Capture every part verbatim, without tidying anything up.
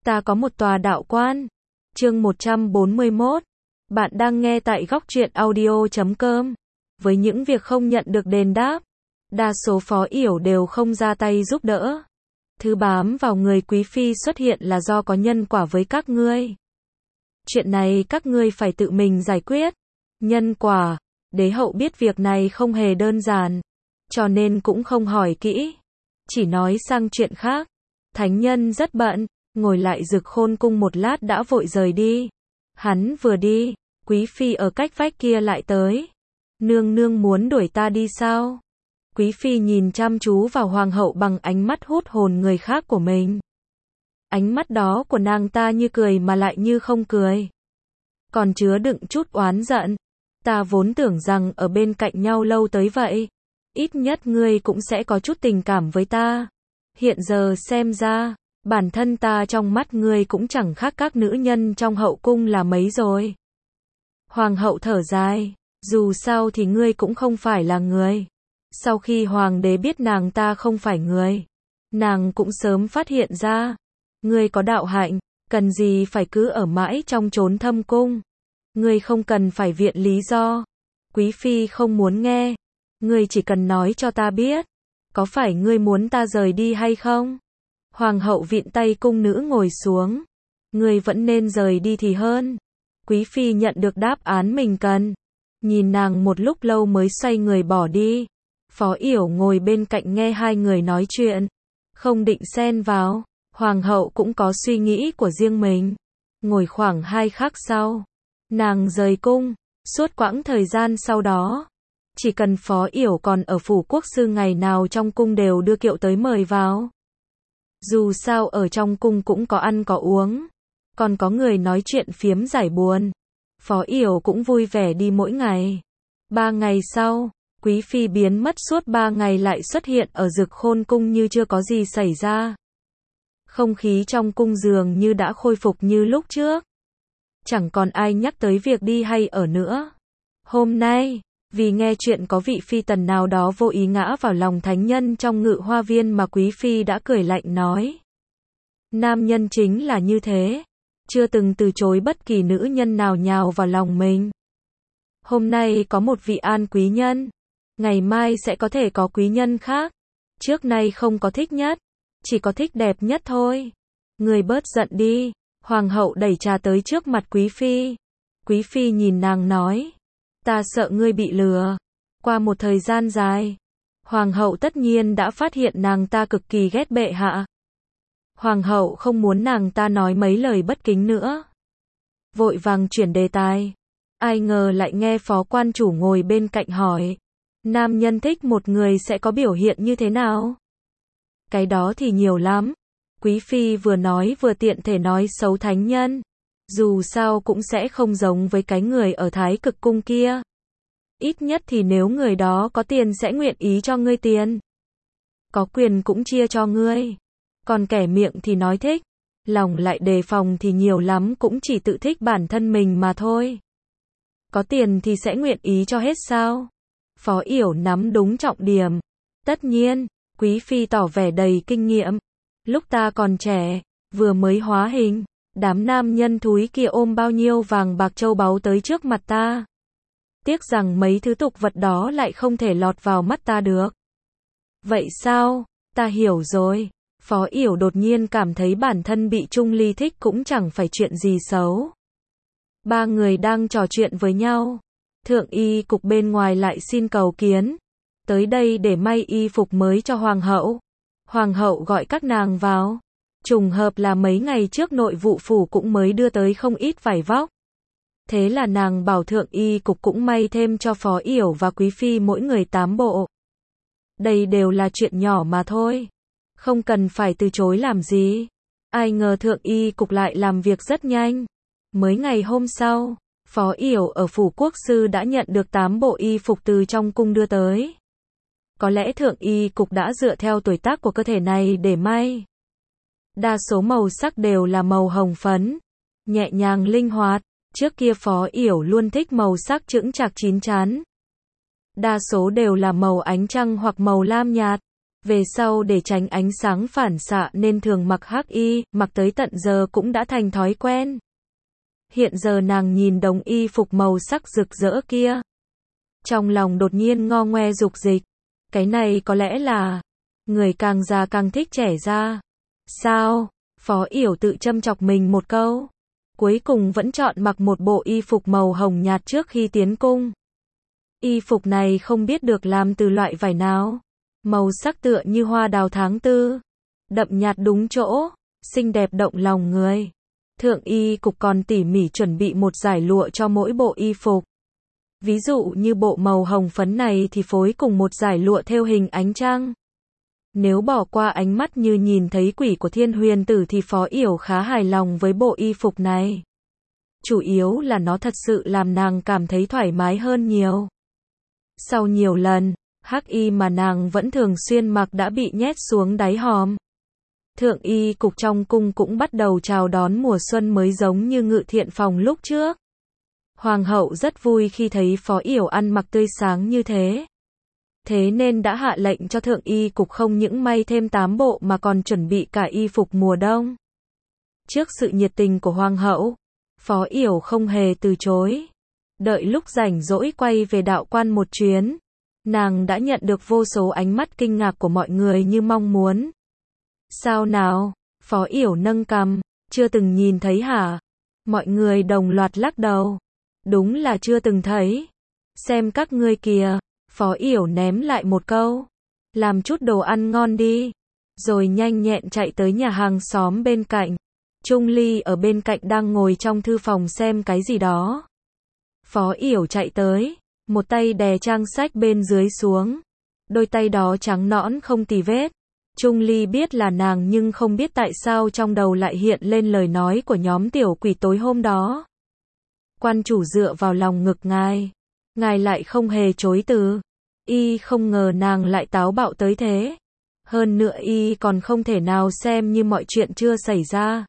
Ta có một tòa đạo quan. Chương một trăm bốn mươi mốt. Bạn đang nghe tại góc truyện audio chấm com. Với những việc không nhận được đền đáp, đa số phó yểu đều không ra tay giúp đỡ. Thứ bám vào người quý phi xuất hiện là do có nhân quả với các ngươi. Chuyện này các ngươi phải tự mình giải quyết. Nhân quả, đế hậu biết việc này không hề đơn giản, cho nên cũng không hỏi kỹ, chỉ nói sang chuyện khác. Thánh nhân rất bận, ngồi lại Dực Khôn cung một lát đã vội rời đi. Hắn vừa đi, quý phi ở cách vách kia lại tới. Nương nương muốn đuổi ta đi sao? Quý phi nhìn chăm chú vào hoàng hậu bằng ánh mắt hút hồn người khác của mình. Ánh mắt đó của nàng ta như cười mà lại như không cười, còn chứa đựng chút oán giận. Ta vốn tưởng rằng ở bên cạnh nhau lâu tới vậy, ít nhất ngươi cũng sẽ có chút tình cảm với ta. Hiện giờ xem ra, bản thân ta trong mắt ngươi cũng chẳng khác các nữ nhân trong hậu cung là mấy rồi. Hoàng hậu thở dài, dù sao thì ngươi cũng không phải là người. Sau khi hoàng đế biết nàng ta không phải người, nàng cũng sớm phát hiện ra. Ngươi có đạo hạnh, cần gì phải cứ ở mãi trong chốn thâm cung. Ngươi không cần phải viện lý do. Quý phi không muốn nghe. Ngươi chỉ cần nói cho ta biết, có phải ngươi muốn ta rời đi hay không? Hoàng hậu vịn tay cung nữ ngồi xuống. Ngươi vẫn nên rời đi thì hơn. Quý phi nhận được đáp án mình cần, nhìn nàng một lúc lâu mới xoay người bỏ đi. Phó yểu ngồi bên cạnh nghe hai người nói chuyện, không định xen vào. Hoàng hậu cũng có suy nghĩ của riêng mình. Ngồi khoảng hai khắc sau, nàng rời cung. Suốt quãng thời gian sau đó, chỉ cần phó yểu còn ở phủ quốc sư, ngày nào trong cung đều đưa kiệu tới mời vào. Dù sao ở trong cung cũng có ăn có uống, còn có người nói chuyện phiếm giải buồn. Phó yểu cũng vui vẻ đi mỗi ngày. Ba ngày sau, quý phi biến mất suốt ba ngày lại xuất hiện ở Dực Khôn cung như chưa có gì xảy ra. Không khí trong cung dường như đã khôi phục như lúc trước. Chẳng còn ai nhắc tới việc đi hay ở nữa. Hôm nay, vì nghe chuyện có vị phi tần nào đó vô ý ngã vào lòng thánh nhân trong Ngự Hoa Viên mà quý phi đã cười lạnh nói. Nam nhân chính là như thế, chưa từng từ chối bất kỳ nữ nhân nào nhào vào lòng mình. Hôm nay có một vị an quý nhân, ngày mai sẽ có thể có quý nhân khác. Trước nay không có thích nhất, chỉ có thích đẹp nhất thôi. Người bớt giận đi. Hoàng hậu đẩy trà tới trước mặt quý phi. Quý phi nhìn nàng nói, ta sợ ngươi bị lừa. Qua một thời gian dài, hoàng hậu tất nhiên đã phát hiện nàng ta cực kỳ ghét bệ hạ. Hoàng hậu không muốn nàng ta nói mấy lời bất kính nữa, vội vàng chuyển đề tài. Ai ngờ lại nghe phó quan chủ ngồi bên cạnh hỏi, nam nhân thích một người sẽ có biểu hiện như thế nào? Cái đó thì nhiều lắm. Quý phi vừa nói vừa tiện thể nói xấu thánh nhân. Dù sao cũng sẽ không giống với cái người ở Thái Cực cung kia. Ít nhất thì nếu người đó có tiền sẽ nguyện ý cho ngươi tiền, có quyền cũng chia cho ngươi. Còn kẻ miệng thì nói thích, lòng lại đề phòng thì nhiều lắm cũng chỉ tự thích bản thân mình mà thôi. Có tiền thì sẽ nguyện ý cho hết sao? Phó yểu nắm đúng trọng điểm. Tất nhiên, quý phi tỏ vẻ đầy kinh nghiệm. Lúc ta còn trẻ, vừa mới hóa hình, đám nam nhân thúi kia ôm bao nhiêu vàng bạc châu báu tới trước mặt ta. Tiếc rằng mấy thứ tục vật đó lại không thể lọt vào mắt ta được. Vậy sao? Ta hiểu rồi. Phó yểu đột nhiên cảm thấy bản thân bị Trung Ly thích cũng chẳng phải chuyện gì xấu. Ba người đang trò chuyện với nhau. Thượng y cục bên ngoài lại xin cầu kiến, tới đây để may y phục mới cho hoàng hậu. Hoàng hậu gọi các nàng vào. Trùng hợp là mấy ngày trước nội vụ phủ cũng mới đưa tới không ít vải vóc. Thế là nàng bảo thượng y cục cũng may thêm cho phó yểu và quý phi mỗi người tám bộ. Đây đều là chuyện nhỏ mà thôi, không cần phải từ chối làm gì. Ai ngờ thượng y cục lại làm việc rất nhanh. Mới ngày hôm sau, phó yểu ở phủ quốc sư đã nhận được tám bộ y phục từ trong cung đưa tới. Có lẽ thượng y cục đã dựa theo tuổi tác của cơ thể này để may. Đa số màu sắc đều là màu hồng phấn, nhẹ nhàng linh hoạt. Trước kia phó yểu luôn thích màu sắc chững chạc chín chắn. Đa số đều là màu ánh trăng hoặc màu lam nhạt. Về sau để tránh ánh sáng phản xạ nên thường mặc hắc y, mặc tới tận giờ cũng đã thành thói quen. Hiện giờ nàng nhìn đống y phục màu sắc rực rỡ kia. Trong lòng đột nhiên ngo ngoe dục dịch. Cái này có lẽ là người càng già càng thích trẻ ra. Sao? Phó Yểu tự châm chọc mình một câu. Cuối cùng vẫn chọn mặc một bộ y phục màu hồng nhạt trước khi tiến cung. Y phục này không biết được làm từ loại vải nào. Màu sắc tựa như hoa đào tháng tư. Đậm nhạt đúng chỗ, xinh đẹp động lòng người. Thượng y cục còn tỉ mỉ chuẩn bị một dải lụa cho mỗi bộ y phục. Ví dụ như bộ màu hồng phấn này thì phối cùng một dải lụa thêu hình ánh trăng. Nếu bỏ qua ánh mắt như nhìn thấy quỷ của Thiên Huyền Tử thì Phó Yểu khá hài lòng với bộ y phục này. Chủ yếu là nó thật sự làm nàng cảm thấy thoải mái hơn nhiều. Sau nhiều lần, hắc y mà nàng vẫn thường xuyên mặc đã bị nhét xuống đáy hòm. Thượng y cục trong cung cũng bắt đầu chào đón mùa xuân mới giống như Ngự Thiện phòng lúc trước. Hoàng hậu rất vui khi thấy Phó Yểu ăn mặc tươi sáng như thế. Thế nên đã hạ lệnh cho thượng y cục không những may thêm tám bộ mà còn chuẩn bị cả y phục mùa đông. Trước sự nhiệt tình của Hoàng hậu, Phó Yểu không hề từ chối. Đợi lúc rảnh rỗi quay về đạo quan một chuyến, nàng đã nhận được vô số ánh mắt kinh ngạc của mọi người như mong muốn. Sao nào? Phó Yểu nâng cằm, chưa từng nhìn thấy hả? Mọi người đồng loạt lắc đầu. Đúng là chưa từng thấy. Xem các ngươi kìa. Phó Yểu ném lại một câu. Làm chút đồ ăn ngon đi. Rồi nhanh nhẹn chạy tới nhà hàng xóm bên cạnh. Trung Ly ở bên cạnh đang ngồi trong thư phòng xem cái gì đó. Phó Yểu chạy tới, một tay đè trang sách bên dưới xuống. Đôi tay đó trắng nõn không tì vết. Trung Ly biết là nàng nhưng không biết tại sao trong đầu lại hiện lên lời nói của nhóm tiểu quỷ tối hôm đó. Quan chủ dựa vào lòng ngực ngài. Ngài lại không hề chối từ. Y không ngờ nàng lại táo bạo tới thế. Hơn nữa y còn không thể nào xem như mọi chuyện chưa xảy ra.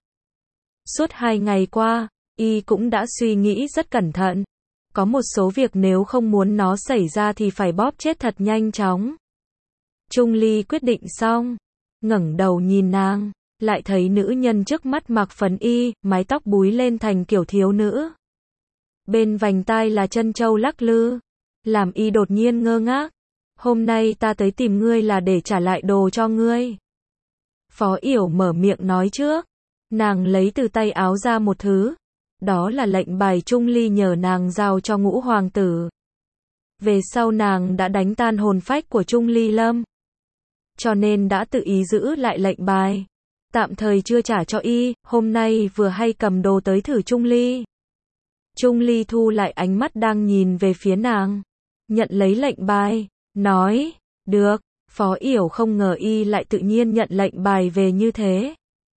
Suốt hai ngày qua, y cũng đã suy nghĩ rất cẩn thận. Có một số việc nếu không muốn nó xảy ra thì phải bóp chết thật nhanh chóng. Trung Ly quyết định xong, ngẩng đầu nhìn nàng, lại thấy nữ nhân trước mắt mặc phấn y, mái tóc búi lên thành kiểu thiếu nữ. Bên vành tai là chân châu lắc lư, làm y đột nhiên ngơ ngác. Hôm nay ta tới tìm ngươi là để trả lại đồ cho ngươi. Phó Yểu mở miệng nói trước, nàng lấy từ tay áo ra một thứ. Đó là lệnh bài Trung Ly nhờ nàng giao cho Ngũ hoàng tử. Về sau nàng đã đánh tan hồn phách của Trung Ly Lâm, cho nên đã tự ý giữ lại lệnh bài. Tạm thời chưa trả cho y, hôm nay vừa hay cầm đồ tới thử Trung Ly. Trung Ly thu lại ánh mắt đang nhìn về phía nàng, nhận lấy lệnh bài, nói, được. Phó Yểu không ngờ y lại tự nhiên nhận lệnh bài về như thế.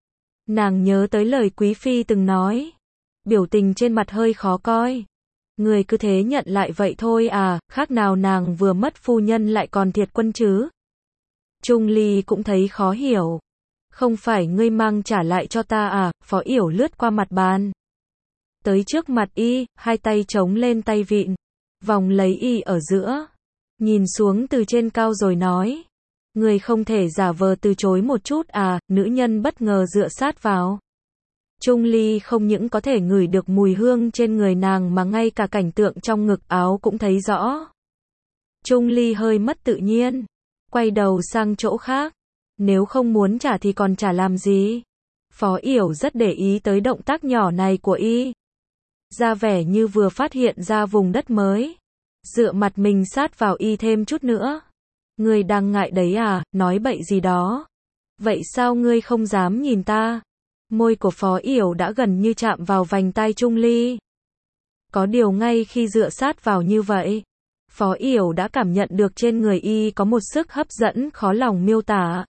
Nàng nhớ tới lời Quý Phi từng nói. Biểu tình trên mặt hơi khó coi. Người cứ thế nhận lại vậy thôi à, khác nào nàng vừa mất phu nhân lại còn thiệt quân chứ. Trung Ly cũng thấy khó hiểu. Không phải ngươi mang trả lại cho ta à, Phó Yểu lướt qua mặt bàn. Tới trước mặt y, hai tay chống lên tay vịn. Vòng lấy y ở giữa. Nhìn xuống từ trên cao rồi nói. Ngươi không thể giả vờ từ chối một chút à, nữ nhân bất ngờ dựa sát vào. Trung Ly không những có thể ngửi được mùi hương trên người nàng mà ngay cả cảnh tượng trong ngực áo cũng thấy rõ. Trung Ly hơi mất tự nhiên, quay đầu sang chỗ khác. Nếu không muốn trả thì còn trả làm gì? Phó Yểu rất để ý tới động tác nhỏ này của y. Ra vẻ như vừa phát hiện ra vùng đất mới. Dựa mặt mình sát vào y thêm chút nữa. Ngươi đang ngại đấy à, nói bậy gì đó. Vậy sao ngươi không dám nhìn ta? Môi của Phó Yểu đã gần như chạm vào vành tai Trung Ly. Có điều ngay khi dựa sát vào như vậy, Phó Yểu đã cảm nhận được trên người y có một sức hấp dẫn khó lòng miêu tả.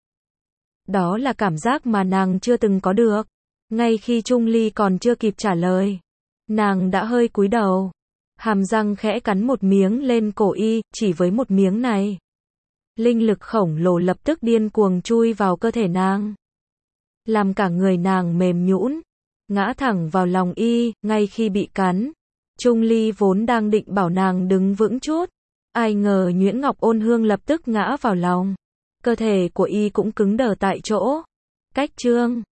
Đó là cảm giác mà nàng chưa từng có được. Ngay khi Trung Ly còn chưa kịp trả lời, nàng đã hơi cúi đầu, hàm răng khẽ cắn một miếng lên cổ y, chỉ với một miếng này. Linh lực khổng lồ lập tức điên cuồng chui vào cơ thể nàng. Làm cả người nàng mềm nhũn, ngã thẳng vào lòng y, ngay khi bị cắn. Trung Ly vốn đang định bảo nàng đứng vững chút. Ai ngờ Nhuyễn Ngọc Ôn Hương lập tức ngã vào lòng. Cơ thể của y cũng cứng đờ tại chỗ. Cách chương